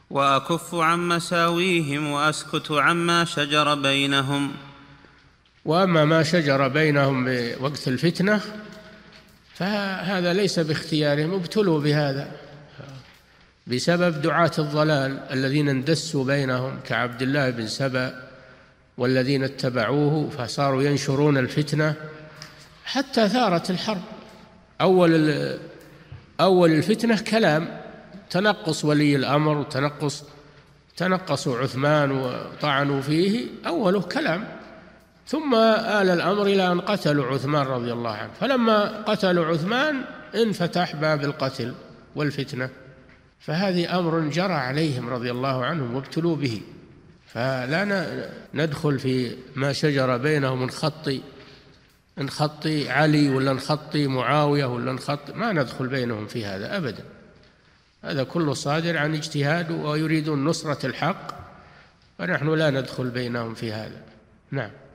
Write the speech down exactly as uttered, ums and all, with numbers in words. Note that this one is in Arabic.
وأكف عن مساويهم وأسكت عما شجر بينهم. وأما ما شجر بينهم بوقت الفتنة فهذا ليس باختيارهم، ابتلوا بهذا بسبب دعاة الضلال الذين اندسوا بينهم كعبد الله بن سبأ والذين اتبعوه، فصاروا ينشرون الفتنة حتى ثارت الحرب. أول أول الفتنة كلام، تنقص ولي الأمر وتنقص تنقصوا عثمان وطعنوا فيه، أوله كلام، ثم آل الأمر إلى أن قتلوا عثمان رضي الله عنه. فلما قتلوا عثمان انفتح باب القتل والفتنة، فهذه أمر جرى عليهم رضي الله عنهم وابتلوا به. فلا ندخل في ما شجر بينهم نخطي نخطي علي ولا نخطي معاوية ولا نخطي، ما ندخل بينهم في هذا أبدا. هذا كله صادر عن اجتهاد ويريدون نصرة الحق، ونحن لا ندخل بينهم في هذا. نعم.